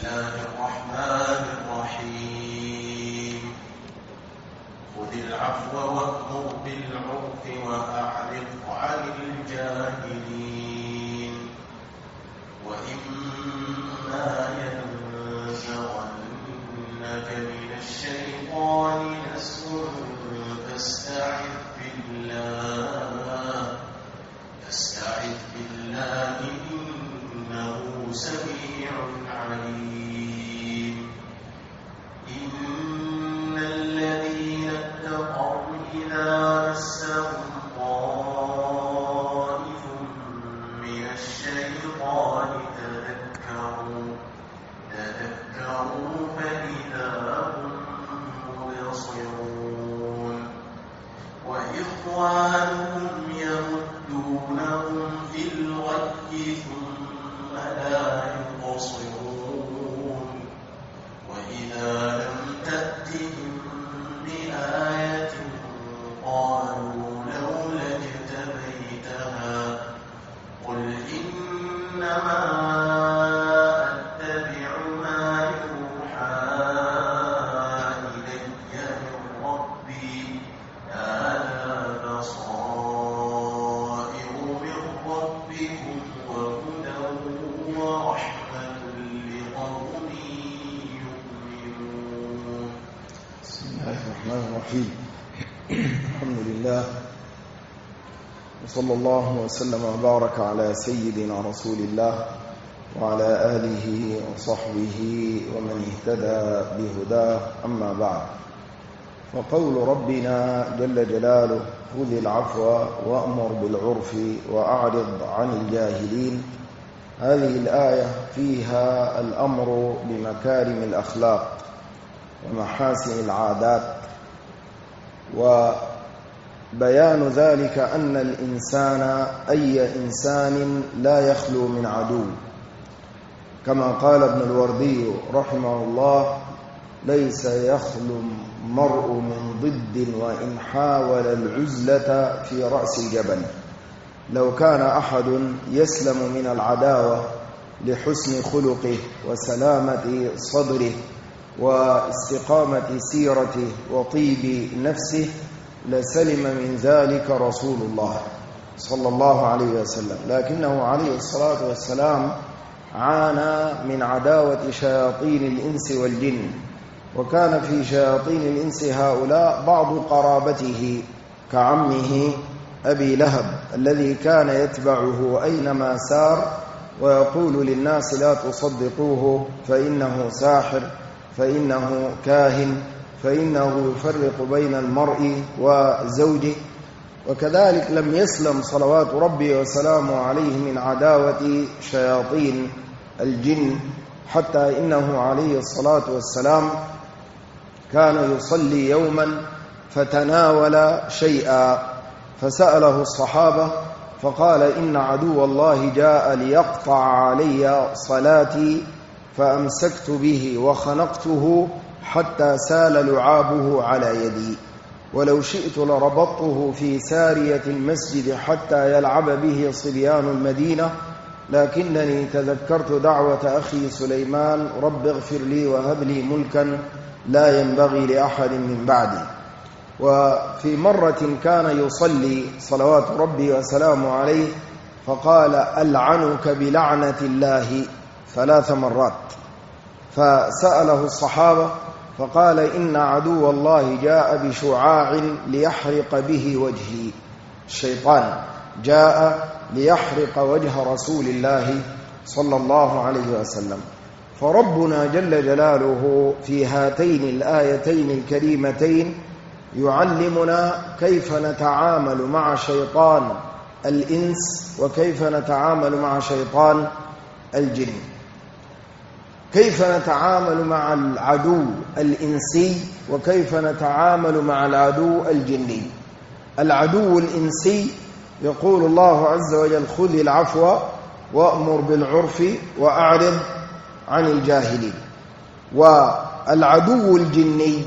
الله الرحمن الرحيم خذ العفو وأمر بالعرف وأعرض عن الجاهلين وإما ينزغنك من الشيطان نزغ فاستعذ بالله إنه سميع عليم إن الذين اتقوا إذا مسهم طائف من الشيطان تذكروا فإذا هم مبصرون وإخوانهم يمدونهم في الغي ثم لا يقصرون وإذا لم تأتهم بآية قالوا لولا اجتبيتها قل إنما أتبع ما يوحى إلي من ربي هذا بصائر من ربكم وهدى ورحمة لقوم يؤمنون. بسم الله الرحمن الرحيم. الحمد لله وصلى الله وسلم وبارك على سيدنا رسول الله وعلى آله وصحبه ومن اهتدى بهداه. أما بعد، وقول ربنا جل جلاله خذ العفو وأمر بالعرف وأعرض عن الجاهلين، هذه الآية فيها الأمر بمكارم الأخلاق ومحاسن العادات، وبيان ذلك أن الإنسان أي إنسان لا يخلو من عدو، كما قال ابن الوردي رحمه الله: ليس يخلو المرء من ضد وإن حاول العزلة في رأس الجبل. لو كان أحد يسلم من العداوة لحسن خلقه وسلامة صدره واستقامة سيرته وطيب نفسه لسلم من ذلك رسول الله صلى الله عليه وسلم، لكنه عليه الصلاة والسلام عانى من عداوة شياطين الإنس والجن، وكان في شياطين الإنس هؤلاء بعض قرابته كعمه أبي لهب الذي كان يتبعه أينما سار ويقول للناس لا تصدقوه فإنه ساحر، فإنه كاهن، فإنه يفرق بين المرء وزوجه. وكذلك لم يسلم صلوات ربي وسلامه عليه من عداوة شياطين الجن، حتى إنه عليه الصلاة والسلام كان يصلي يوما فتناول شيئا فسأله الصحابة فقال: إن عدو الله جاء ليقطع علي صلاتي فأمسكت به وخنقته حتى سال لعابه على يدي، ولو شئت لربطته في سارية المسجد حتى يلعب به صبيان المدينة، لكنني تذكرت دعوة أخي سليمان: رب اغفر لي وهب لي ملكا لا ينبغي لأحد من بعدي. وفي مرة كان يصلي صلوات ربي وسلامه عليه فقال: ألعنك بلعنة الله 3 مرات. فسأله الصحابة فقال: إن عدو الله جاء بشعاع ليحرق به وجهي. الشيطان جاء ليحرق وجه رسول الله صلى الله عليه وسلم. فربنا جل جلاله في هاتين الآيتين الكريمتين يعلمنا كيف نتعامل مع شيطان الإنس وكيف نتعامل مع شيطان الجن، كيف نتعامل مع العدو الإنسي وكيف نتعامل مع العدو الجني. العدو الإنسي يقول الله عز وجل: خذ العفو وأمر بالعرف وأعرض عن الجاهلين. والعدو الجني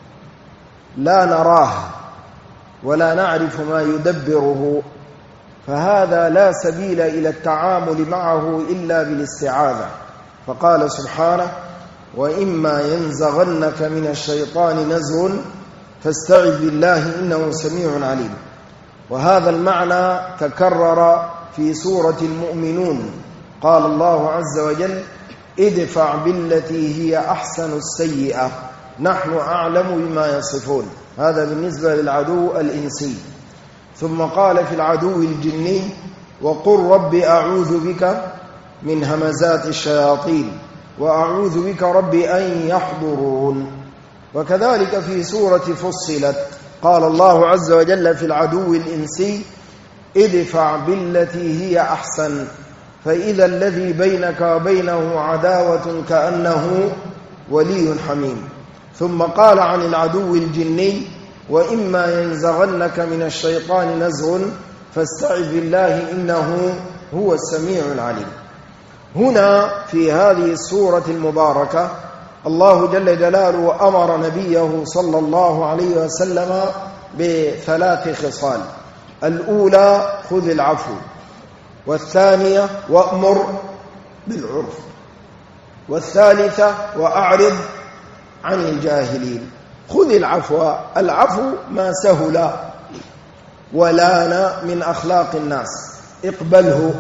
لا نراه ولا نعرف ما يدبره، فهذا لا سبيل إلى التعامل معه إلا بالاستعاذة. فقال سبحانه: وإما ينزغنك من الشيطان نزغ فاستعذ بالله إنه سميع عليم. وهذا المعنى تكرر في سورة المؤمنون. قال الله عز وجل: ادفع بالتي هي أحسن السيئة نحن أعلم بما يصفون. هذا بالنسبة للعدو الإنسي. ثم قال في العدو الجني: وقل رب أعوذ بك من همزات الشياطين وأعوذ بك رب أن يحضرون. وكذلك في سورة فصلت قال الله عز وجل في العدو الإنسي: ادفع بالتي هي أحسن فإذا الذي بينك وبينه عداوة كأنه ولي حميم. ثم قال عن العدو الجني: وإما ينزغنك من الشيطان نزغ فاستعذ بالله إنه هو السميع العليم. هنا في هذه السورة المباركة الله جل جلاله أمر نبيه صلى الله عليه وسلم بثلاث خصال: الأولى خذ العفو، والثانية وأمر بالعرف، والثالثة وأعرض عن الجاهلين. خذ العفو، العفو ما سهل ولان من أخلاق الناس، اقبله.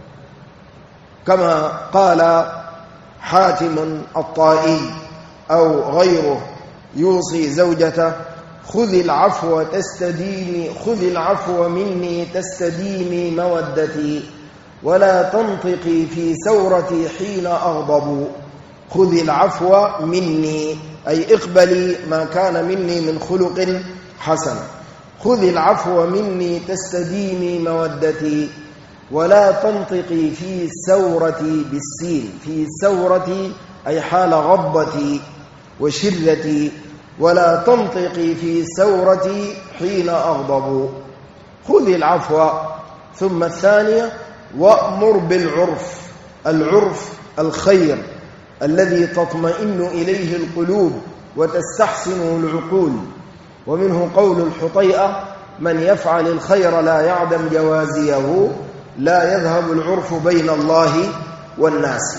كما قال حاتم الطائي أو غيره يوصي زوجته: خذ العفو تستديمي، خذ العفو مني تستديمي مودتي ولا تنطقي في ثورتي حين أغضب. خذ العفو مني أي اقبلي ما كان مني من خلق حسن. خذ العفو مني تستديمي مودتي ولا تنطقي في ثورتي بالسين، في ثورتي أي حال غضبتي وشرتي، ولا تنطقي في ثورتي حين أغضب. خذ العفو. ثم الثانية وأمر بالعرف، العرف الخير الذي تطمئن إليه القلوب وتستحسنه العقول. ومنه قول الحطيئة: من يفعل الخير لا يعدم جوازيه لا يذهب العرف بين الله والناس.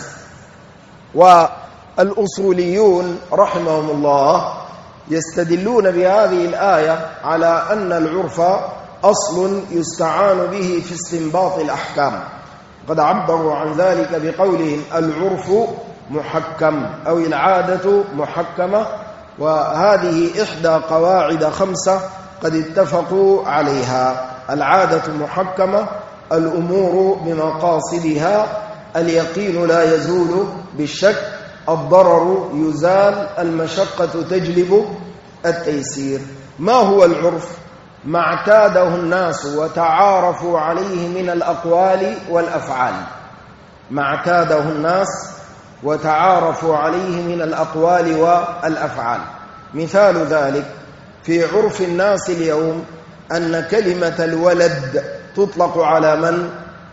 والأصوليون رحمهم الله يستدلون بهذه الآية على أن العرف أصل يستعان به في استنباط الأحكام. قد عبروا عن ذلك بقولهم: العرف محكم أو العادة محكمة. وهذه إحدى قواعد 5 قد اتفقوا عليها: العادة محكمة، الأمور بمقاصدها، اليقين لا يزول بالشك، الضرر يزال، المشقة تجلب التيسير. ما هو العرف؟ ما اعتاده الناس وتعارفوا عليه من الأقوال والأفعال. ما اعتاده الناس وتعارفوا عليه من الأقوال والأفعال. مثال ذلك في عرف الناس اليوم أن كلمة الولد تطلق على من؟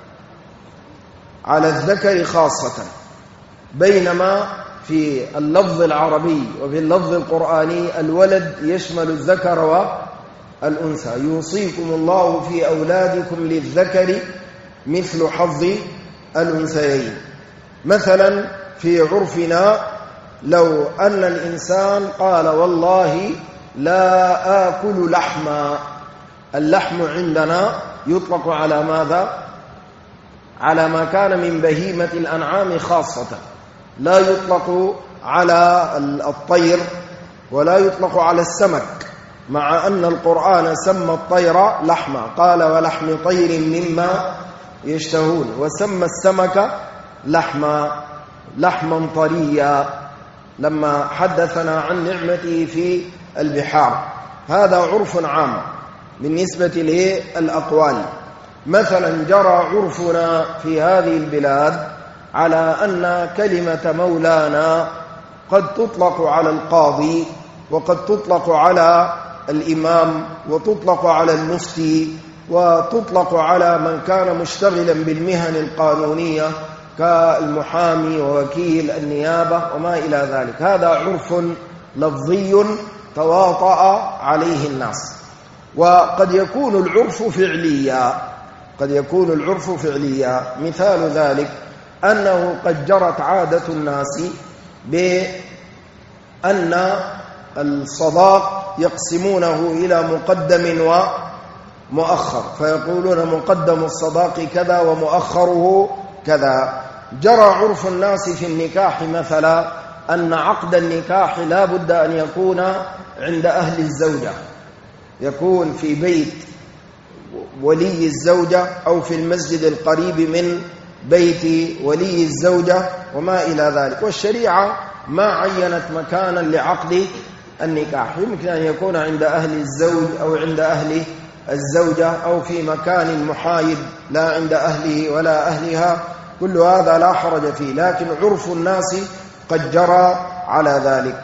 على الذكر خاصة، بينما في اللفظ العربي وفي اللفظ القرآني الولد يشمل الذكر والأنثى. يوصيكم الله في أولادكم للذكر مثل حظ الأنثيين. مثلا في عرفنا لو أن الإنسان قال: والله لا آكل لحما، اللحم عندنا يطلق على ماذا؟ على ما كان من بهيمة الأنعام خاصة، لا يطلق على الطير ولا يطلق على السمك، مع أن القرآن سمى الطير لحما، قال: ولحم طير مما يشتهون، وسمى السمك لحما طريا لما حدثنا عن نعمته في البحار. هذا عرف عام بالنسبة للأقوال. مثلا جرى عرفنا في هذه البلاد على أن كلمة مولانا قد تطلق على القاضي، وقد تطلق على الإمام، وتطلق على المفتي، وتطلق على من كان مشتغلا بالمهن القانونية كالمحامي ووكيل النيابة وما إلى ذلك. هذا عرف لفظي تواطأ عليه الناس. وقد يكون العرف فعليا، قد يكون العرف فعليا. مثال ذلك أنه قد جرت عادة الناس بأن الصداق يقسمونه إلى مقدم ومؤخر، فيقولون مقدم الصداق كذا ومؤخره كذا. جرى عرف الناس في النكاح مثلا أن عقد النكاح لا بد أن يكون عند أهل الزوجة، يكون في بيت ولي الزوجة أو في المسجد القريب من بيت ولي الزوجة وما إلى ذلك. والشريعة ما عينت مكانا لعقد النكاح، يمكن أن يكون عند أهل الزوج أو عند أهل الزوجة أو في مكان محايد لا عند أهله ولا أهلها، كل هذا لا حرج فيه، لكن عرف الناس قد جرى على ذلك.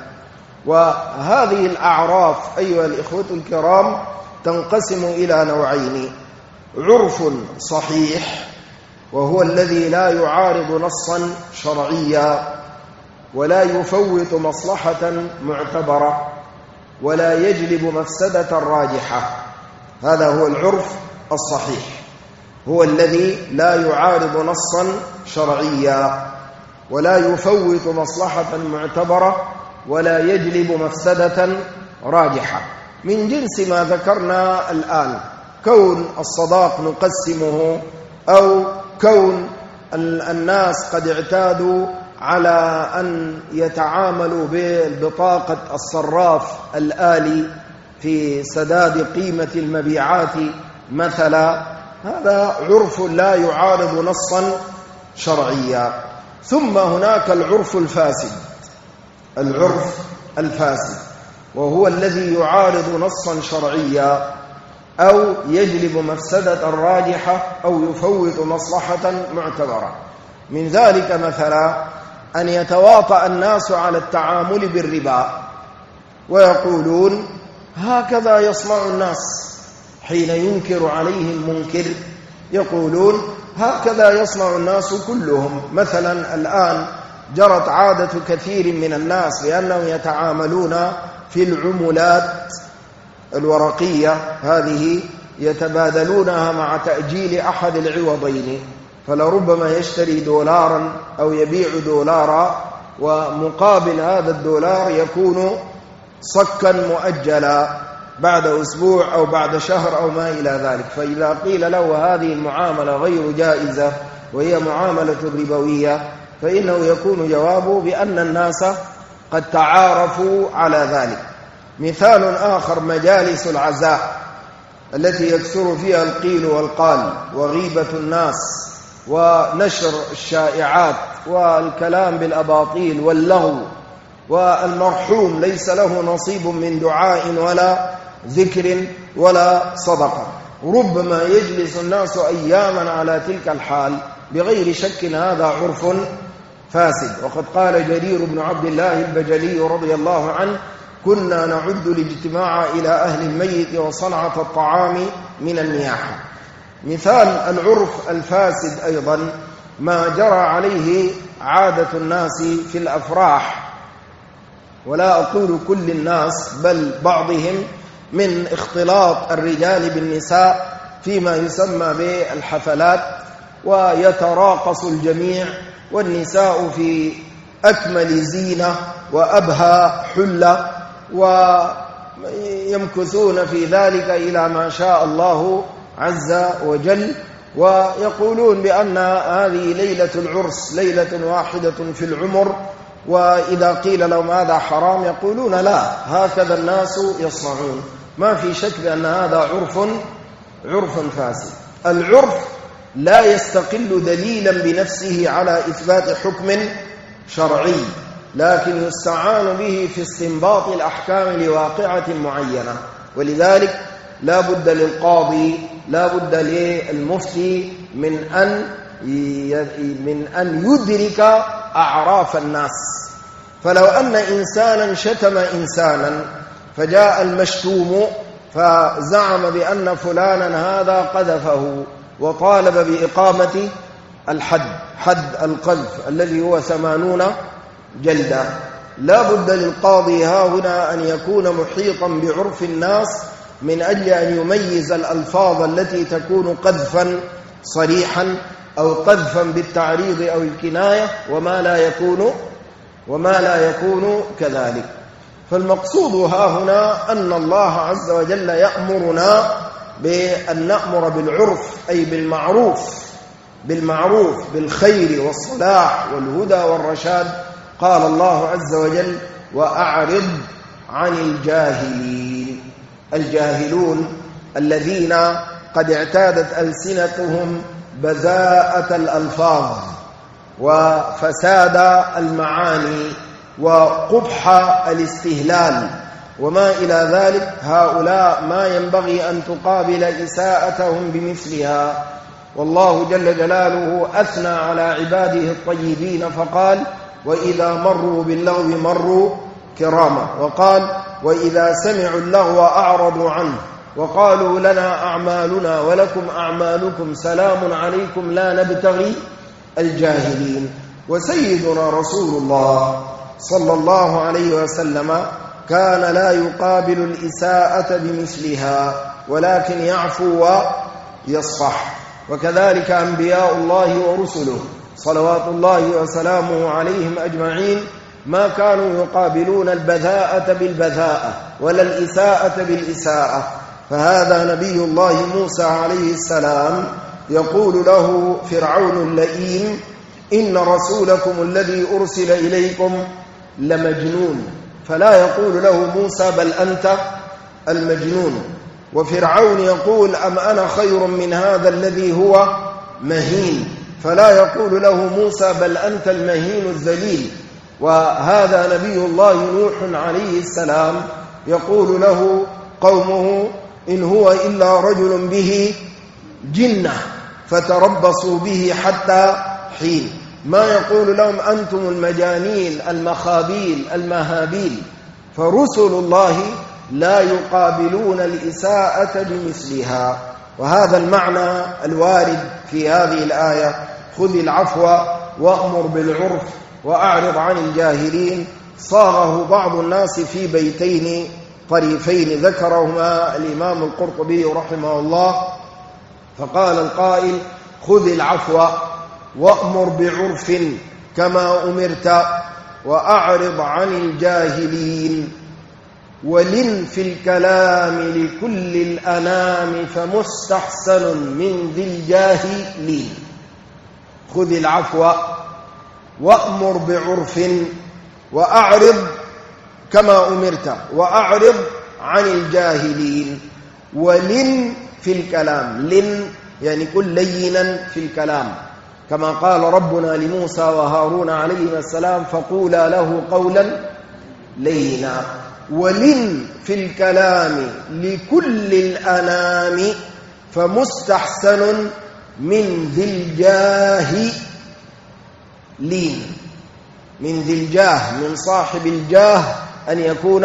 وهذه الأعراف أيها الإخوة الكرام تنقسم إلى نوعين: عرف صحيح وهو الذي لا يعارض نصا شرعيا ولا يفوت مصلحة معتبرة ولا يجلب مفسدة راجحة، هذا هو العرف الصحيح، هو الذي لا يعارض نصا شرعيا ولا يفوت مصلحة معتبرة ولا يجلب مفسدة راجحة، من جنس ما ذكرنا الآن، كون الصداق نقسمه، أو كون الناس قد اعتادوا على أن يتعاملوا ببطاقة الصراف الآلي في سداد قيمة المبيعات مثلا، هذا عرف لا يعارض نصا شرعيا. ثم هناك العرف الفاسد، العرف الفاسد وهو الذي يعارض نصا شرعيا أو يجلب مفسدة راجحة أو يفوت مصلحة معتبرة. من ذلك مثلا أن يتواطأ الناس على التعامل بالربا ويقولون هكذا يصنع الناس، حين ينكر عليهم منكر يقولون هكذا يصنع الناس كلهم. مثلا الآن جرت عادة كثير من الناس لأنهم يتعاملون في العملات الورقية، هذه يتبادلونها مع تأجيل أحد العوضين، فلربما يشتري دولارا أو يبيع دولارا ومقابل هذا الدولار يكون صكا مؤجلا بعد أسبوع أو بعد شهر أو ما إلى ذلك. فإذا قيل له هذه المعاملة غير جائزة وهي معاملة ربوية، فإنه يكون جوابه بأن الناس قد تعارفوا على ذلك. مثال آخر مجالس العزاء التي يكثر فيها القيل والقال وغيبة الناس ونشر الشائعات والكلام بالأباطيل واللغو، والمرحوم ليس له نصيب من دعاء ولا ذكر ولا صدقة، ربما يجلس الناس أياما على تلك الحال، بغير شك هذا عرف فاسد. وقد قال جرير بن عبد الله البجلي رضي الله عنه: كنا نعد الاجتماع إلى أهل الميت وصنعة الطعام من النياحة. مثال العرف الفاسد أيضا ما جرى عليه عادة الناس في الأفراح، ولا أقول كل الناس بل بعضهم، من اختلاط الرجال بالنساء فيما يسمى بالحفلات، ويتراقص الجميع والنساء في أكمل زينة وأبهى حلة، ويمكثون في ذلك إلى ما شاء الله عز وجل، ويقولون بأن هذه ليلة العرس ليلة واحدة في العمر، وإذا قيل لهم هذا حرام يقولون لا، هكذا الناس يصنعون. ما في شك بأن هذا عرف فاسد. العرف لا يستقل دليلا بنفسه على إثبات حكم شرعي، لكن يستعان به في استنباط الأحكام لواقعة معينة، ولذلك لا بد للقاضي، لا بد للمفتي من أن يدرك أعراف الناس. فلو أن إنسانا شتم إنسانا فجاء المشتوم فزعم بأن فلانا هذا قذفه وطالب بإقامة الحد، حد القذف الذي هو 80 جلدة، لا بد للقاضي ها هنا أن يكون محيطا بعرف الناس من أجل أن يميز الألفاظ التي تكون قذفا صريحا أو قذفا بالتعريض أو الكناية وما لا يكون كذلك. فالمقصود ها هنا أن الله عز وجل يأمرنا بأن نأمر بالعرف، أي بالمعروف بالخير والصلاح والهدى والرشاد. قال الله عز وجل: وأعرض عن الجاهلون الذين قد اعتادت ألسنتهم بذاءة الألفاظ وفساد المعاني وقبح الاستهلال وما إلى ذلك. هؤلاء ما ينبغي أن تقابل إساءتهم بمثلها. والله جل جلاله أثنى على عباده الطيبين فقال: وإذا مروا باللغو مروا كراما، وقال: وإذا سمعوا اللغو أعرضوا عنه وقالوا لنا أعمالنا ولكم أعمالكم سلام عليكم لا نبتغي الجاهلين. وسيدنا رسول الله صلى الله عليه وسلم كان لا يقابل الإساءة بمثلها ولكن يعفو ويصفح. وكذلك أنبياء الله ورسله صلوات الله وسلامه عليهم أجمعين ما كانوا يقابلون البذاءة بالبذاءة ولا الإساءة بالإساءة. فهذا نبي الله موسى عليه السلام يقول له فرعون اللئيم: إن رسولكم الذي أرسل إليكم لمجنون، فلا يقول له موسى: بل أنت المجنون. وفرعون يقول: أم أنا خير من هذا الذي هو مهين، فلا يقول له موسى: بل أنت المهين الذليل. وهذا نبي الله نوح عليه السلام يقول له قومه: إن هو إلا رجل به جنة فتربصوا به حتى حين. ما يقول لهم: أنتم المجانين المخابيل المهابيل. فرسل الله لا يقابلون الإساءة بمثلها. وهذا المعنى الوارد في هذه الآية: خذ العفو وأمر بالعرف وأعرض عن الجاهلين، صاغه بعض الناس في بيتين طريفين ذكرهما الإمام القرطبي رحمه الله. فقال القائل: خذ العفو وأمر بعرف كما أمرت وأعرض عن الجاهلين، ولن في الكلام لكل الأنام فمستحسن من ذي الجاهلين. خذ العفو وأمر بعرف وأعرض كما أمرت وأعرض عن الجاهلين. ولن في الكلام، لن يعني كن لينا في الكلام، كما قال ربنا لموسى وهارون عليهما السلام: فقولا له قولا لينا. ولن في الكلام لكل الأنام فمستحسن من ذي الجاه لين. من ذي الجاه، من صاحب الجاه، أن يكون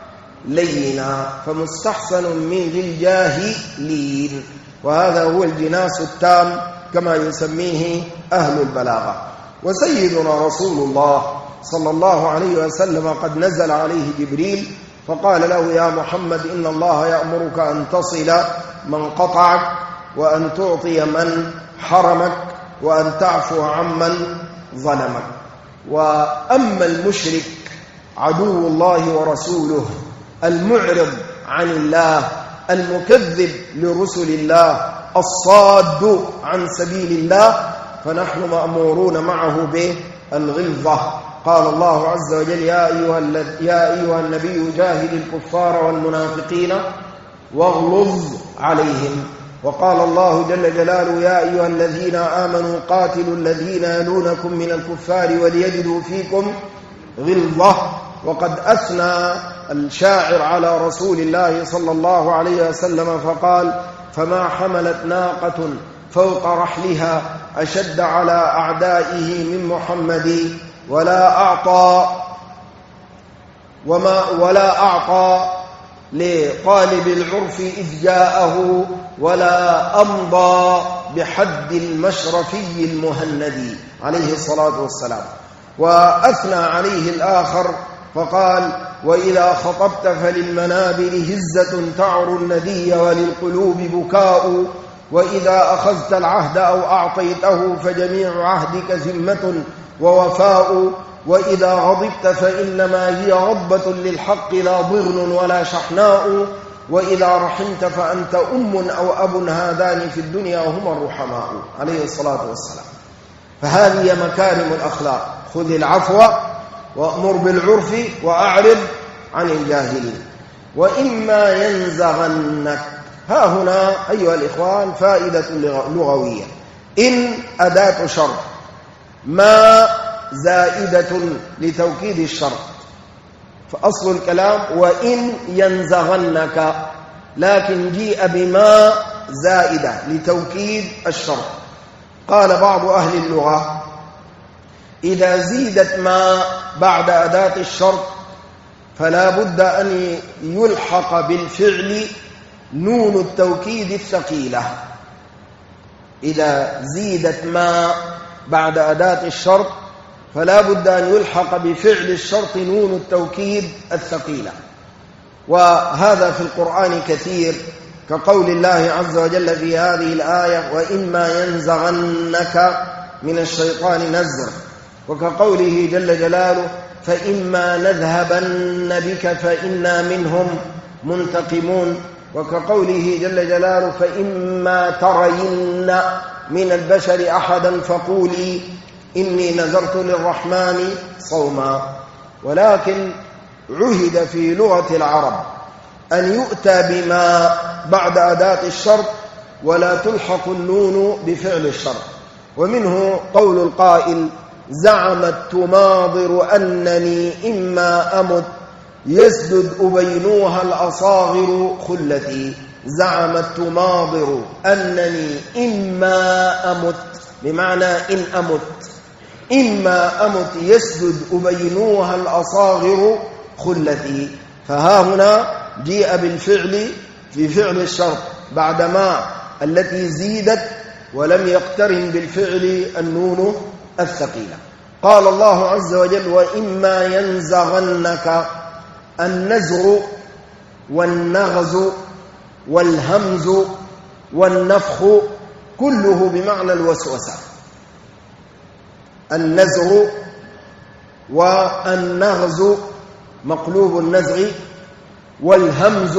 لينا، فمستحسن من ذي الجاه لين. وهذا هو الجناس التام كما يسميه أهل البلاغة. وسيدنا رسول الله صلى الله عليه وسلم قد نزل عليه جبريل فقال له: يا محمد، إن الله يأمرك أن تصل من قطعك وأن تعطي من حرمك وأن تعفو عمن ظلمك. وأما المشرك عدو الله ورسوله المعرض عن الله المكذب لرسل الله الصاد عن سبيل الله فنحن مأمورون معه بالغلظة. قال الله عز وجل: يا أيها النبي جاهد الكفار والمنافقين واغلظ عليهم. وقال الله جل جلاله: يا أيها الذين آمنوا قاتلوا الذين يلونكم من الكفار وليجدوا فيكم غلظة. وقد أثنى الشاعر على رسول الله صلى الله عليه وسلم فقال: فما حملت ناقة فوق رحلها أشد على أعدائه من محمد ولا أعطى لطالب العرف إذ جاءه ولا أمضى بحد المشرفي المهندي عليه الصلاة والسلام. وأثنى عليه الآخر فقال: وإذا خطبت فللمنابر هزة تعر الندي وللقلوب بكاء وإذا أخذت العهد أو أعطيته فجميع عهدك ذمة ووفاء، وإذا غضبت فإنما هي غضبة للحق لا ضغن ولا شحناء، وإذا رحمت فأنت أم أو أب هذان في الدنيا وهما الرحماء عليه الصلاة والسلام. فهذه مكارم الأخلاق: خذ العفو وأمر بالعرف وأعرض عن الجاهلين. وإما ينزغنك، ها هنا أيها الإخوان فائدة لغوية. إن أداة شرط، ما زائدة لتوكيد الشرط، فأصل الكلام وإن ينزغنك، لكن جيء بما زائدة لتوكيد الشرط. قال بعض أهل اللغة: إذا زيدت ما بعد أداة الشرط فلا بد أن يلحق بالفعل نون التوكيد الثقيلة. إذا زيدت ما بعد أداة الشرط فلا بد أن يلحق بفعل الشرط نون التوكيد الثقيلة. وهذا في القرآن كثير، كقول الله عز وجل في هذه الآية: وإما ينزغنك من الشيطان نزغ، وكقوله جل جلاله: فإما نذهبن بك فإنا منهم منتقمون، وكقوله جل جلاله: فإما ترين من البشر أحدا فقولي إني نذرت للرحمن صوما. ولكن عهد في لغة العرب أن يؤتى بما بعد أداة الشرط ولا تلحق النون بفعل الشرط. ومنه قول القائل: زعمت تماضر أنني إما أمت يسدد أبينوها الأصاغر خلتي. زعمت تماضر أنني إما أمت، بمعنى إن أمت، إما أمت يسدد أبينوها الأصاغر خلتي. فها هنا جيء بالفعل في فعل الشرط بعدما التي زيدت ولم يقترن بالفعل النون الثقيلة. قال الله عز وجل: وإما ينزغنك. النزغ والنغز والهمز والنفخ كله بمعنى الوسوسة. النزغ والنغز مقلوب النزغ، والهمز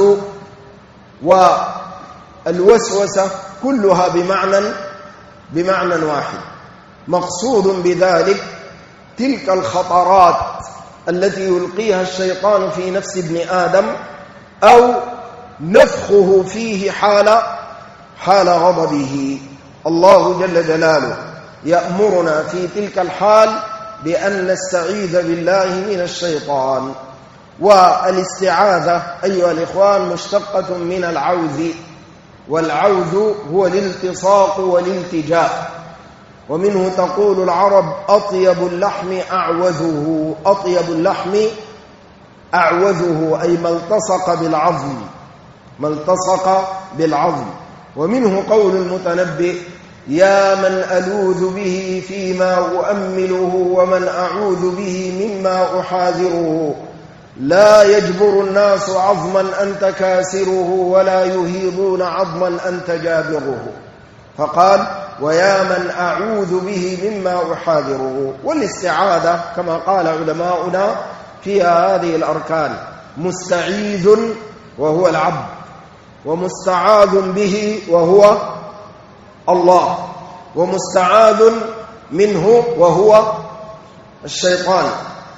والوسوسة كلها بمعنى واحد. مقصود بذلك تلك الخطرات التي يلقيها الشيطان في نفس ابن آدم، أو نفخه فيه حال غضبه. الله جل جلاله يأمرنا في تلك الحال بأن نستعيذ بالله من الشيطان. والاستعاذة أيها الإخوان مشتقة من العوذ، والعوذ هو الالتصاق والالتجاء. ومنه تقول العرب: أطيب اللحم أعوذه. أطيب اللحم أعوذه، أي ما التصق بالعظم، ما التصق بالعظم. ومنه قول المتنبئ: يا من ألوذ به فيما أؤمله ومن أعوذ به مما أحاذره. لا يجبر الناس عظما أنت كاسره ولا يهيضون عظما أنت جابره. فقال: ويا من أعوذ به مما أحاذره. والاستعاذة كما قال علماؤنا فيها هذه الأركان: مستعيذ وهو العبد، ومستعاذ به وهو الله، ومستعاذ منه وهو الشيطان.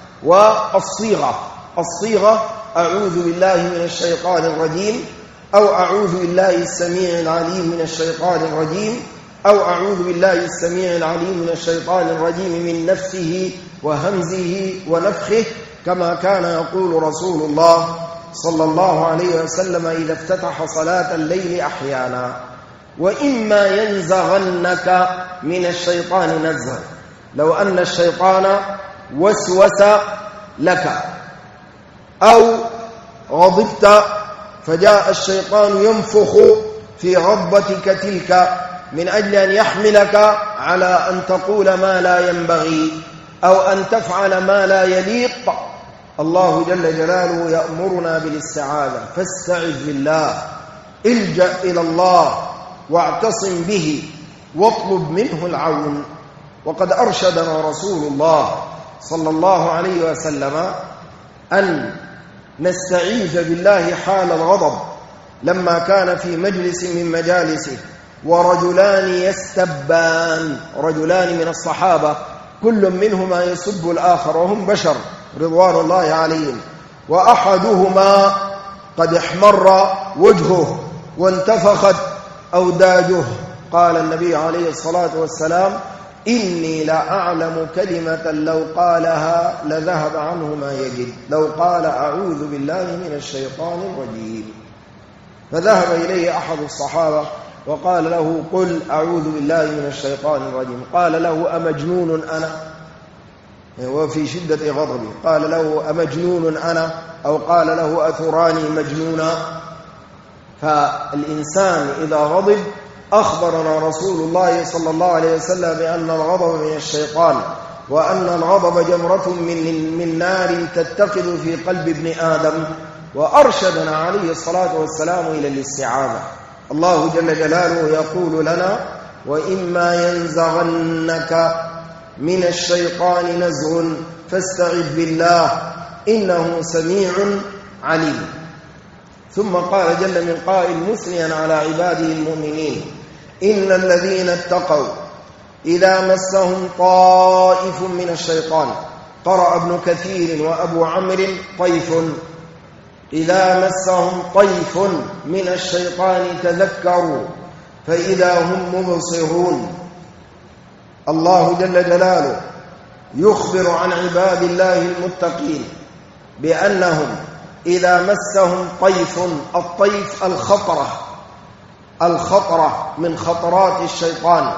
والصيغة أعوذ بالله من الشيطان الرجيم، أو أعوذ بالله السميع العليم من الشيطان الرجيم، أو أعوذ بالله السميع العليم من الشيطان الرجيم من نفسه وهمزه ونفخه، كما كان يقول رسول الله صلى الله عليه وسلم إذا افتتح صلاة الليل أحيانا. وإما ينزغنك من الشيطان نزغ، لو أن الشيطان وسوس لك أو غضبت فجاء الشيطان ينفخ في غضبتك تلك من أجل أن يحملك على أن تقول ما لا ينبغي أو أن تفعل ما لا يليق، الله جل جلاله يأمرنا بالاستعاذة. فاستعذ بالله، الجأ إلى الله، واعتصم به واطلب منه العون. وقد أرشدنا رسول الله صلى الله عليه وسلم أن نستعيذ بالله حال الغضب، لما كان في مجلس من مجالسه ورجلان يستبان، رجلان من الصحابة كل منهما يسب الآخر وهم بشر رضوان الله عليهم، وأحدهما قد احمر وجهه وانتفخت أوداجه. قال النبي عليه الصلاة والسلام: إني لأعلم كلمة لو قالها لذهب عنه ما يجد، لو قال أعوذ بالله من الشيطان الرجيم. فذهب إليه أحد الصحابة وقال له: قل أعوذ بالله من الشيطان الرجيم. قال له: أمجنون أنا؟ وفي شدة غضبه قال له: أمجنون أنا؟ أو قال له: أتراني مجنونا؟ فالإنسان إذا غضب، أخبرنا رسول الله صلى الله عليه وسلم بأن الغضب من الشيطان، وأن الغضب جمرة من نار تتقد في قلب ابن آدم. وأرشدنا عليه الصلاة والسلام إلى الاستعاذة. الله جل جلاله يقول لنا: وإما ينزغنك من الشيطان نزغ فاستعذ بالله إنه سميع عليم. ثم قال جل من قائل مثنيا على عباده المؤمنين: إن الذين اتقوا إذا مسهم طائف من الشيطان. قرأ ابن كثير وأبو عمرو طيف: إذا مسهم طيف من الشيطان تذكروا فإذا هم مبصرون. الله جل جلاله يخبر عن عباد الله المتقين بأنهم إذا مسهم طيف، الطيف الخطرة من خطرات الشيطان.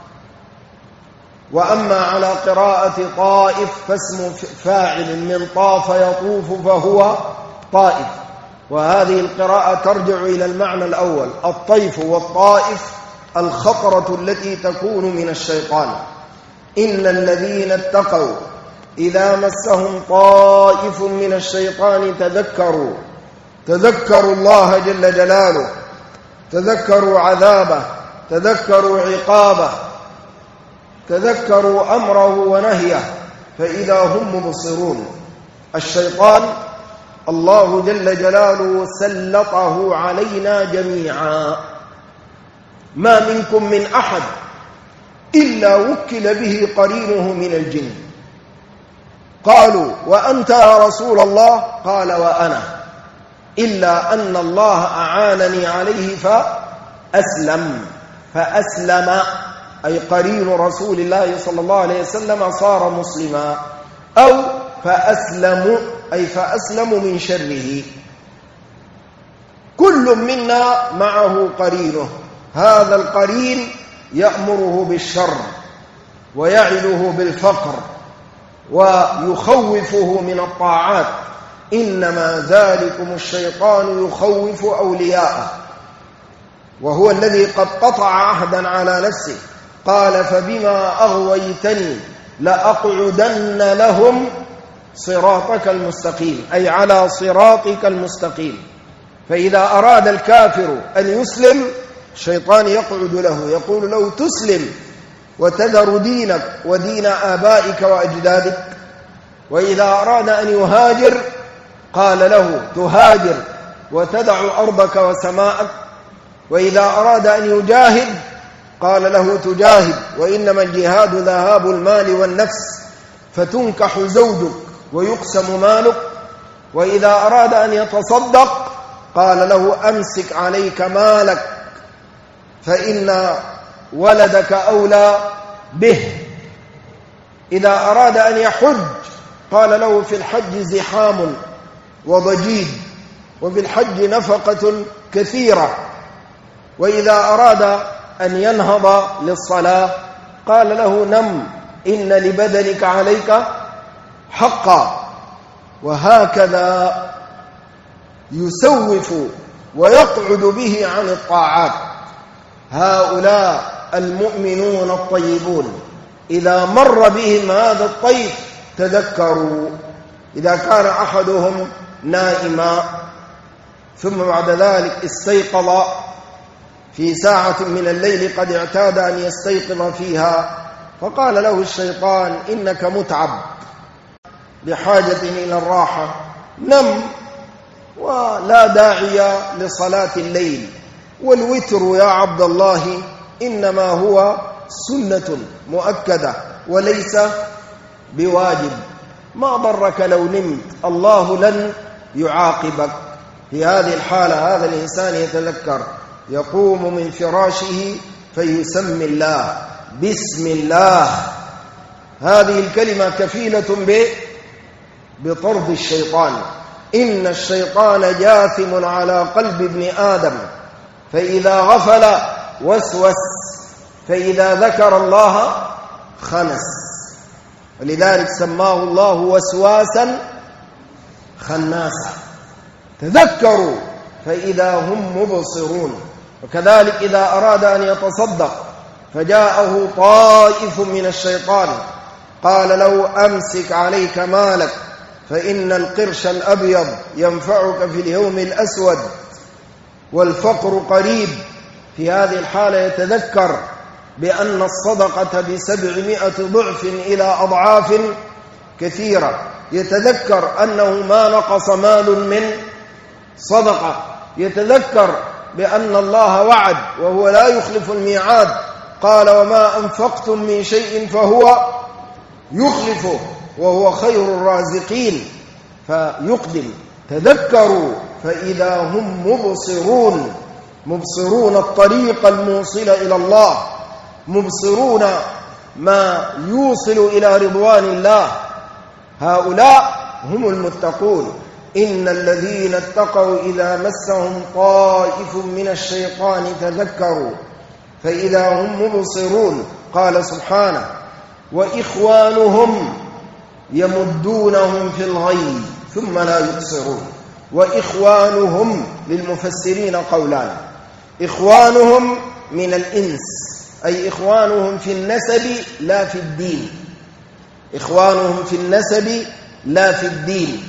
وأما على قراءة طائف فاسم فاعل من طاف يطوف فهو طائف، وهذه القراءة ترجع إلى المعنى الأول: الطيف والطائف الخطرة التي تكون من الشيطان. إن الذين اتقوا إذا مسهم طائف من الشيطان تذكروا الله جل جلاله، تذكروا عذابه، تذكروا عقابه، تذكروا أمره ونهيه، فإذا هم مبصرون. الشيطان الله جل جلاله سلطه علينا جميعا، ما منكم من أحد إلا وكل به قرينه من الجن. قالوا: وأنت يا رسول الله؟ قال: وأنا، إلا أن الله أعانني عليه فأسلم، أي قرين رسول الله صلى الله عليه وسلم صار مسلما، أو فأسلم أي فأسلم من شره. كل منا معه قرينه، هذا القرين يأمره بالشر ويعده بالفقر ويخوفه من الطاعات. إنما ذلكم الشيطان يخوف أولياءه، وهو الذي قد قطع عهدا على نفسه. قال: فبما أغويتني لأقعدن لهم صراطك المستقيم، أي على صراطك المستقيم. فإذا أراد الكافر أن يسلم، الشيطان يقعد له يقول له: تسلم وتذر دينك ودين آبائك وأجدادك. وإذا أراد أن يهاجر قال له: تهاجر وتدع أرضك وسماءك. وإذا أراد أن يجاهد قال له: تجاهد، وإنما الجهاد ذهاب المال والنفس، فتنكح زوجك ويقسم مالك. وإذا أراد أن يتصدق قال له: أمسك عليك مالك فإن ولدك أولى به. إذا أراد أن يحج قال له: في الحج زحام وضجيج، وفي الحج نفقة كثيرة. وإذا أراد أن ينهض للصلاة قال له: نم، إن لبدنك عليك حقا. وهكذا يسوف ويقعد به عن الطاعات. هؤلاء المؤمنون الطيبون إذا مر بهم هذا الطيف تذكروا. إذا كان أحدهم نائما ثم بعد ذلك استيقظ في ساعة من الليل قد اعتاد أن يستيقظ فيها، فقال له الشيطان: إنك متعب بحاجة إلى الراحة، نم ولا داعي لصلاة الليل، والوتر يا عبد الله إنما هو سنة مؤكدة وليس بواجب، ما ضرك لو نمت، الله لن يعاقبك. في هذه الحالة هذا الإنسان يتذكر، يقوم من فراشه فيسمي الله، بسم الله. هذه الكلمة كفيلة بطرد الشيطان. إن الشيطان جاثم على قلب ابن آدم، فإذا غفل وسوس، فإذا ذكر الله خنس، ولذلك سماه الله وسواسا خناسا. تذكروا فإذا هم مبصرون. وكذلك إذا أراد أن يتصدق فجاءه طائف من الشيطان قال: لو أمسك عليك مالك فإن القرش الأبيض ينفعك في اليوم الأسود والفقر قريب. في هذه الحالة يتذكر بأن الصدقة ب700 ضعف إلى أضعاف كثيرة، يتذكر أنه ما نقص مال من صدقة، يتذكر بأن الله وعد وهو لا يخلف الميعاد، قال: وما أنفقتم من شيء فهو يخلفه وهو خير الرازقين، فيقدم. تذكروا فإذا هم مبصرون، مبصرون الطريق الموصل إلى الله، مبصرون ما يوصل إلى رضوان الله. هؤلاء هم المتقون. إن الذين اتقوا إذا مسهم طائف من الشيطان تذكروا فإذا هم مبصرون. قال سبحانه: وإخوانهم يمدونهم في الغي ثم لا يبصرون. وإخوانهم للمفسرين قولان: إخوانهم من الإنس، أي إخوانهم في النسب لا في الدين، إخوانهم في النسب لا في الدين.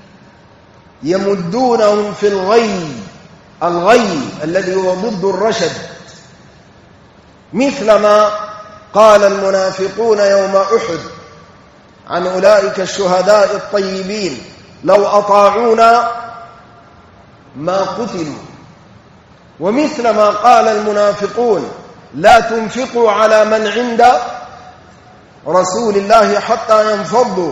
يمدونهم في الغي، الغي الذي هو ضد الرشد، مثل ما قال المنافقون يوم أحد عن أولئك الشهداء الطيبين: لو أطاعونا ما قتلوا. ومثل ما قال المنافقون: لا تنفقوا على من عند رسول الله حتى ينفضوا.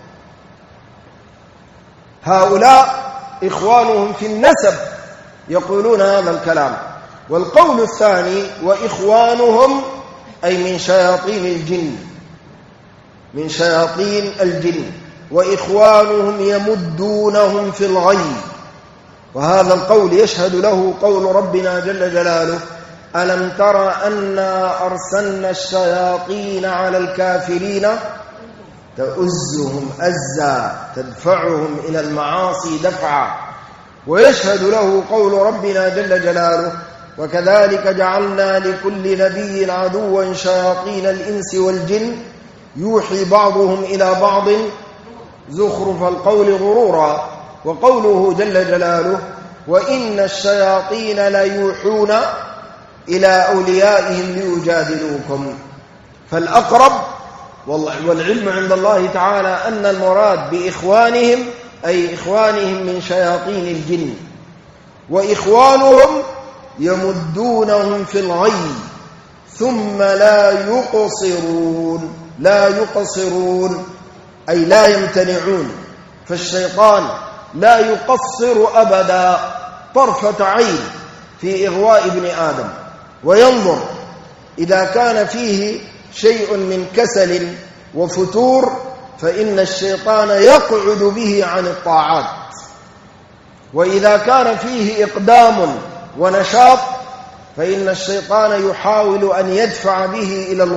هؤلاء إخوانهم في النسب يقولون هذا الكلام. والقول الثاني: وإخوانهم أي من شياطين الجن، من شياطين الجن. وإخوانهم يمدونهم في الغي. وهذا القول يشهد له قول ربنا جل جلاله: ألم تر أنا أرسلنا الشياطين على الكافرين تؤزهم أزا تدفعهم إلى المعاصي دفعا. ويشهد له قول ربنا جل جلاله: وكذلك جعلنا لكل نبي عدوا شياطين الإنس والجن يوحي بعضهم إلى بعض زخرف القول غرورا. وقوله جل جلاله: وإن الشياطين ليوحون إلى أوليائهم ليجادلوكم. فالأقرب والعلم عند الله تعالى أن المراد بإخوانهم أي إخوانهم من شياطين الجن. وإخوانهم يمدونهم في الغي ثم لا يقصرون، لا يقصرون أي لا يمتنعون. فالشيطان لا يقصر أبدا طرفة عين في إغواء ابن آدم، وينظر إذا كان فيه شيء من كسل وفتور فإن الشيطان يقعد به عن الطاعات، وإذا كان فيه إقدام ونشاط فإن الشيطان يحاول أن يدفع به إلى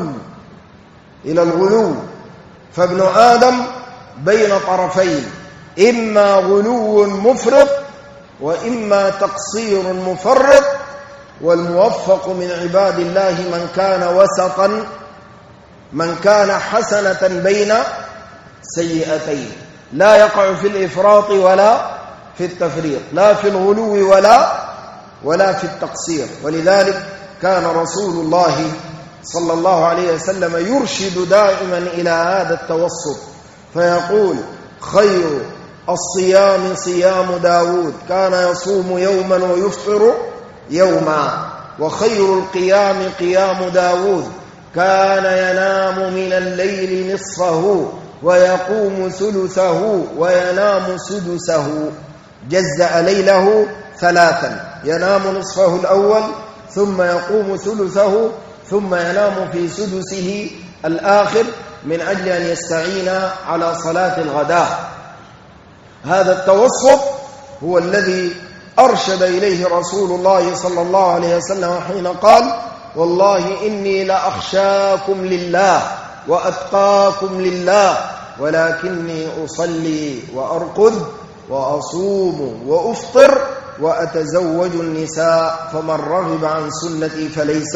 الغلو. فابن آدم بين طرفين: إما غلو مفرط وإما تقصير مفرط. والموفق من عباد الله من كان وسطا، من كان حسنة بين سيئتين، لا يقع في الإفراط ولا في التفريط، لا في الغلو ولا في التقصير. ولذلك كان رسول الله صلى الله عليه وسلم يرشد دائما إلى هذا التوسط، فيقول: خير الصيام صيام داود، كان يصوم يوما ويفطر يوما. وخير القيام قيام داود، كان ينام من الليل نصفه ويقوم ثلثه وينام سدسه. جزأ ليله ثلاثا: ينام نصفه الأول، ثم يقوم ثلثه، ثم ينام في سدسه الآخر من أجل أن يستعين على صلاة الغداء. هذا التوسط هو الذي أرشد إليه رسول الله صلى الله عليه وسلم حين قال: والله إني لأخشاكم لله وأتقاكم لله، ولكني أصلي وأرقد وأصوم وأفطر وأتزوج النساء، فمن رغب عن سنتي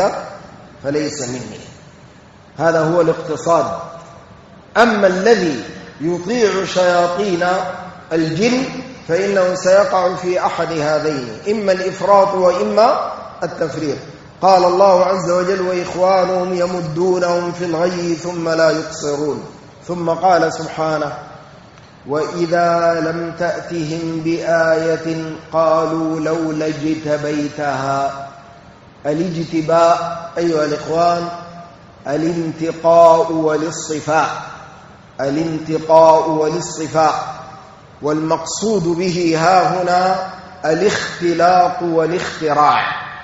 فليس مني. هذا هو الاقتصاد. أما الذي يطيع شياطين الجن فإنه سيقع في أحد هذين: إما الإفراط وإما التفريط. قال الله عز وجل: وإخوانهم يمدونهم في الغي ثم لا يقصرون. ثم قال سبحانه: وإذا لم تأتهم بآية قالوا لولا اجتبيتها. الاجتباء أيها الإخوان الانتقاء والاصطفاء، الانتقاء والاصطفاء، والمقصود به ها هنا الاختلاق والاختراع.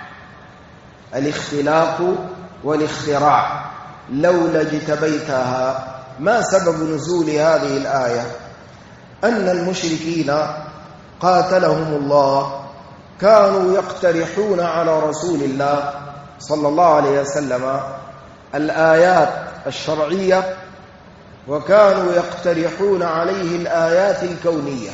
الاختلاق والاختراع. لولا اجتبيتها. ما سبب نزول هذه الآية؟ أن المشركين قاتلهم الله كانوا يقترحون على رسول الله صلى الله عليه وسلم الآيات الشرعية، وكانوا يقترحون عليه الآيات الكونية.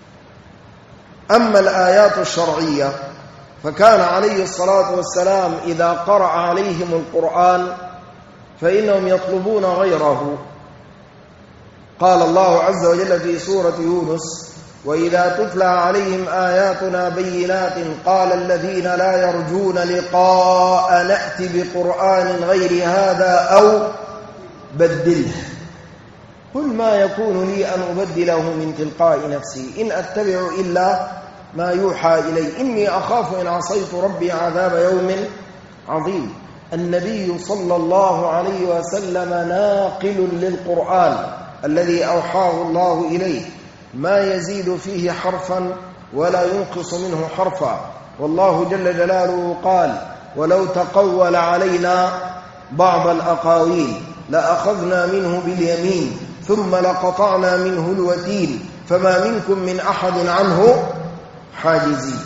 أما الآيات الشرعية فكان عليه الصلاة والسلام إذا قرأ عليهم القرآن فإنهم يطلبون غيره. قال الله عز وجل في سورة يونس: وإذا تتلى عليهم آياتنا بينات قال الذين لا يرجون لقاء نأتي بقرآن غير هذا أو بدله. قل ما يكون لي أن أبدله من تلقاء نفسي إن أتبع إلا ما يوحى إلي إني أخاف إن عصيت ربي عذاب يوم عظيم. النبي صلى الله عليه وسلم ناقل للقرآن الذي أوحاه الله إليه، ما يزيد فيه حرفا ولا ينقص منه حرفا. والله جل جلاله قال: ولو تقول علينا بعض الأقاويل لأخذنا منه باليمين ثم لقطعنا منه الوتين فما منكم من أحد عنه حاجزين.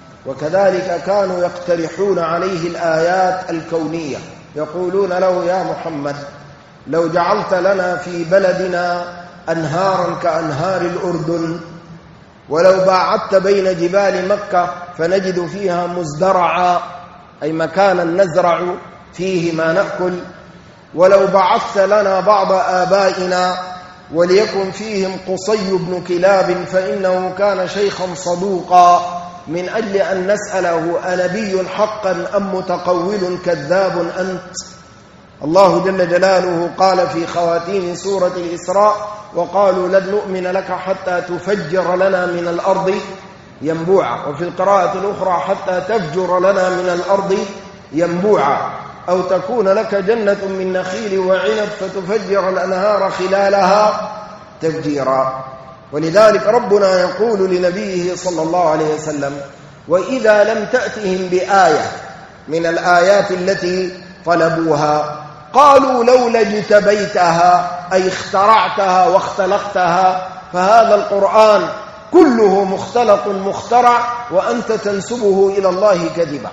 وكذلك كانوا يقترحون عليه الآيات الكونية، يقولون له: يا محمد لو جعلت لنا في بلدنا أنهارا كأنهار الأردن، ولو باعدت بين جبال مكة فنجد فيها مزدرعا، أي مكانا نزرع فيه ما نأكل، ولو بعثت لنا بعض آبائنا وليكن فيهم قصي بن كلاب فإنه كان شيخا صدوقا، من أجل أن نسأله أنبي حقا أم متقول كذاب أنت. الله جل جلاله قال في خواتيم سورة الإسراء: وقالوا لن نؤمن لك حتى تفجر لنا من الأرض ينبوعا، وفي القراءة الأخرى: حتى تفجر لنا من الأرض ينبوعا، أو تكون لك جنة من نخيل وعنب فتفجر الأنهار خلالها تفجيرا. ولذلك ربنا يقول لنبيه صلى الله عليه وسلم: وإذا لم تأتهم بآية من الآيات التي طلبوها قالوا لولا اجتبيتها، أي اخترعتها واختلقتها، فهذا القرآن كله مختلق مخترع وأنت تنسبه إلى الله كذبا.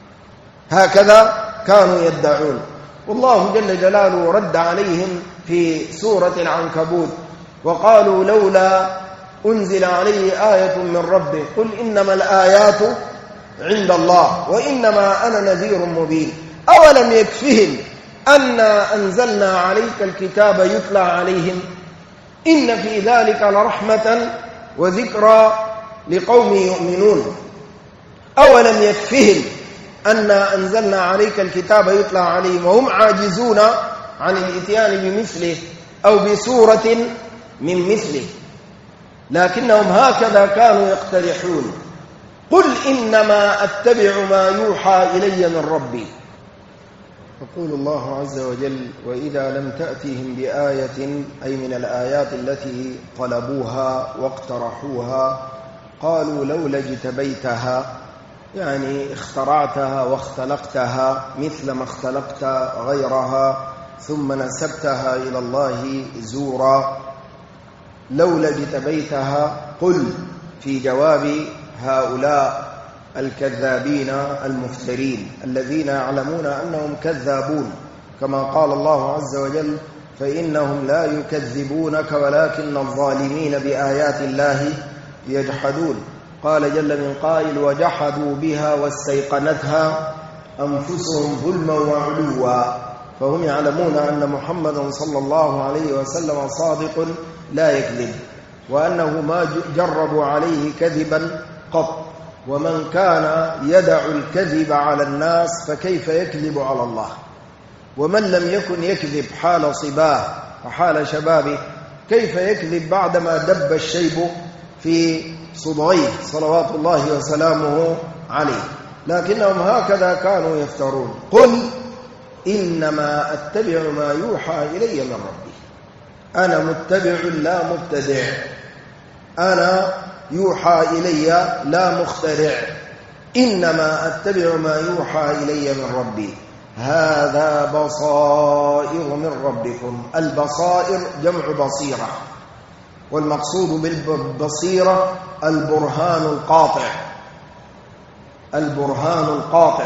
هكذا كانوا يدعون. والله جل جلاله رد عليهم في سورة العنكبوت: وقالوا لولا أنزل عليه آية من ربه قل إنما الآيات عند الله وإنما أنا نذير مبين أولم يكفهم أنا أنزلنا عليك الكتاب يتلى عليهم إن في ذلك لرحمة وذكرى لقوم يؤمنون. أولم يكفهم أنا أنزلنا عليك الكتاب يتلى عليهم وهم عاجزون عن الإتيان بمثله أو بسورة من مثله لكنهم هكذا كانوا يقترحون قل إنما أتبع ما يوحى إلي من ربي. يقول الله عز وجل وإذا لم تأتهم بآية أي من الآيات التي طلبوها واقترحوها قالوا لولا اجتبيتها يعني اخترعتها واختلقتها مثل ما اختلقت غيرها ثم نسبتها إلى الله زورا لولا اجتبيتها قل في جواب هؤلاء الكذابين المفترين الذين يعلمون أنهم كذابون كما قال الله عز وجل فإنهم لا يكذبونك ولكن الظالمين بآيات الله يجحدون. قال جل من قائل وجحدوا بها واستيقنتها أنفسهم ظلما وعلوا فهم يعلمون أن محمدا صلى الله عليه وسلم صادق لا يكذب وأنه ما جربوا عليه كذبا قط ومن كان يدع الكذب على الناس فكيف يكذب على الله ومن لم يكن يكذب حال صباه وحال شبابه كيف يكذب بعدما دب الشيب في صدغيه صلوات الله وسلامه عليه لكنهم هكذا كانوا يفترون قل إنما أتبع ما يوحى إلي من ربي أنا متبع لا مبتدع أنا يوحى إلي لا مخترع إنما أتبع ما يوحى إلي من ربي هذا بصائر من ربكم. البصائر جمع بصيرة والمقصود بالبصيرة البرهان القاطع البرهان القاطع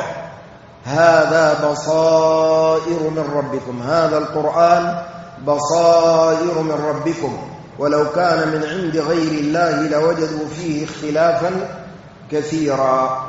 هذا بصائر من ربكم هذا القرآن بصائر من ربكم ولو كان من عند غير الله لوجدوا فيه اختلافا كثيرا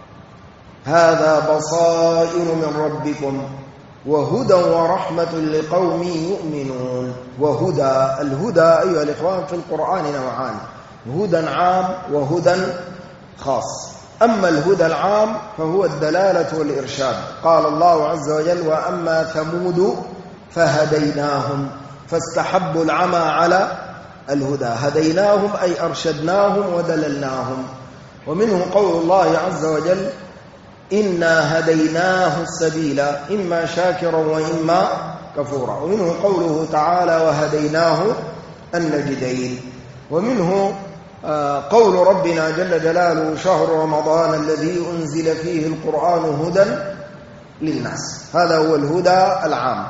هذا بصائر من ربكم وهدى ورحمة لقوم يؤمنون. وهدى الهدى أيها الإخوان في القرآن نوعان هدى عام وهدى خاص. أما الهدى العام فهو الدلالة والإرشاد قال الله عز وجل وأما ثمود فهديناهم فاستحبوا العمى على الهدى هديناهم أي أرشدناهم ودللناهم. ومنه قول الله عز وجل إنا هديناه السبيل إما شاكرا وإما كفورا. ومنه قوله تعالى وهديناه النجدين. ومنه قول ربنا جل جلاله شهر رمضان الذي أنزل فيه القرآن هدى للناس هذا هو الهدى العام.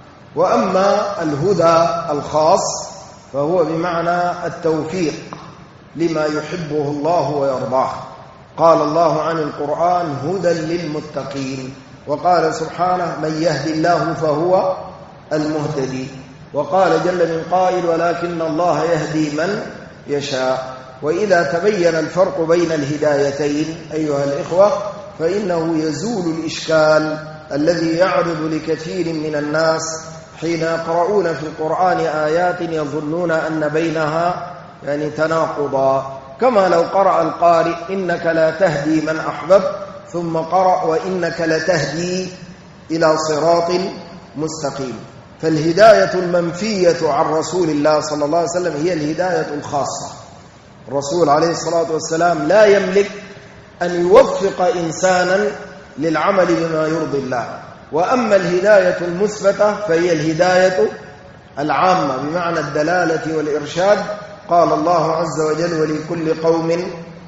وأما الهدى الخاص فهو بمعنى التوفيق لما يحبه الله ويرضاه. قال الله عن القرآن هدى للمتقين وقال سبحانه من يهدي الله فهو المهتدي. وقال جل من قائل ولكن الله يهدي من يشاء. وإذا تبين الفرق بين الهدايتين أيها الإخوة فإنه يزول الإشكال الذي يعرض لكثير من الناس حين يقرؤون في القرآن آيات يظنون أن بينها يعني تناقضا كما لو قرأ القارئ إنك لا تهدي من أحببت ثم قرأ وإنك لتهدي إلى صراط مستقيم. فالهداية المنفية عن رسول الله صلى الله عليه وسلم هي الهداية الخاصة. الرسول عليه الصلاة والسلام لا يملك أن يوفق إنسانا للعمل بما يرضي الله. وأما الهداية المثبتة فهي الهداية العامة بمعنى الدلالة والإرشاد. قال الله عز وجل ولكل قوم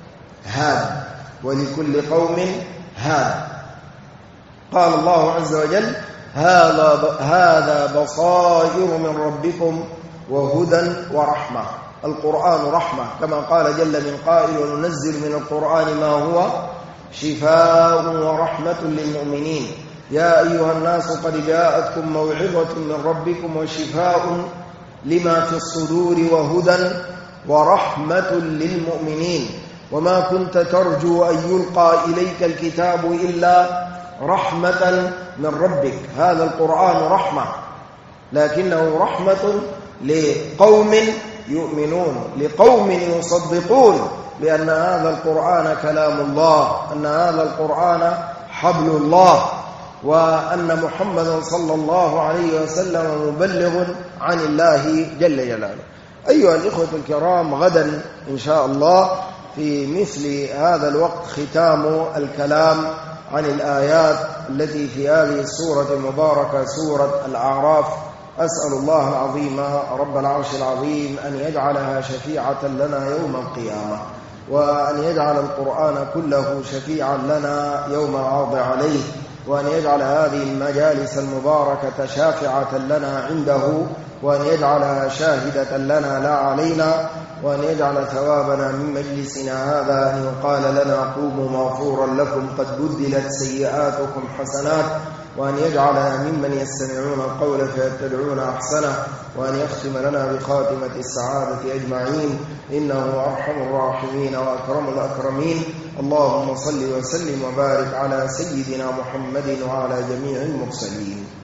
هاد ولكل قوم هاد. قال الله عز وجل هذا بصائر من ربكم وهدى ورحمة. القرآن رحمة كما قال جل من قائل وننزل من القرآن ما هو شفاء ورحمة للمؤمنين يا أيها الناس قد جاءتكم موعظة من ربكم وشفاء لما في الصدور وهدى ورحمة للمؤمنين وما كنت ترجو أن يلقى إليك الكتاب إلا رحمة من ربك. هذا القرآن رحمة لكنه رحمة لقوم يؤمنون لقوم يصدقون بأن هذا القرآن كلام الله، أن هذا القرآن حبل الله، وأن محمدا صلى الله عليه وسلم مبلغ عن الله جل جلاله. أيها الإخوة الكرام، غدا إن شاء الله في مثل هذا الوقت ختام الكلام عن الآيات التي في هذه السورة المباركة سورة الأعراف. أسأل الله العظيم رب العرش العظيم أن يجعلها شفيعة لنا يوم القيامة، وأن يجعل القرآن كله شفيعا لنا يوم العرض عليه، وأن يجعل هذه المجالس المباركة شافعة لنا عنده، وأن يجعلها شاهدة لنا لا علينا، وأن يجعل ثوابنا من مجلسنا هذا أن يقال لنا قوموا مغفورا لكم قد بدلت سيئاتكم حسنات، وأن يجعلنا ممن يستمعون القول فيتبعون أحسنه، وأن يختم لنا بخاتمة السعادة أجمعين، إنه أرحم الراحمين وأكرم الأكرمين. اللهم صل وسلم وبارك على سيدنا محمد وعلى جميع المرسلين.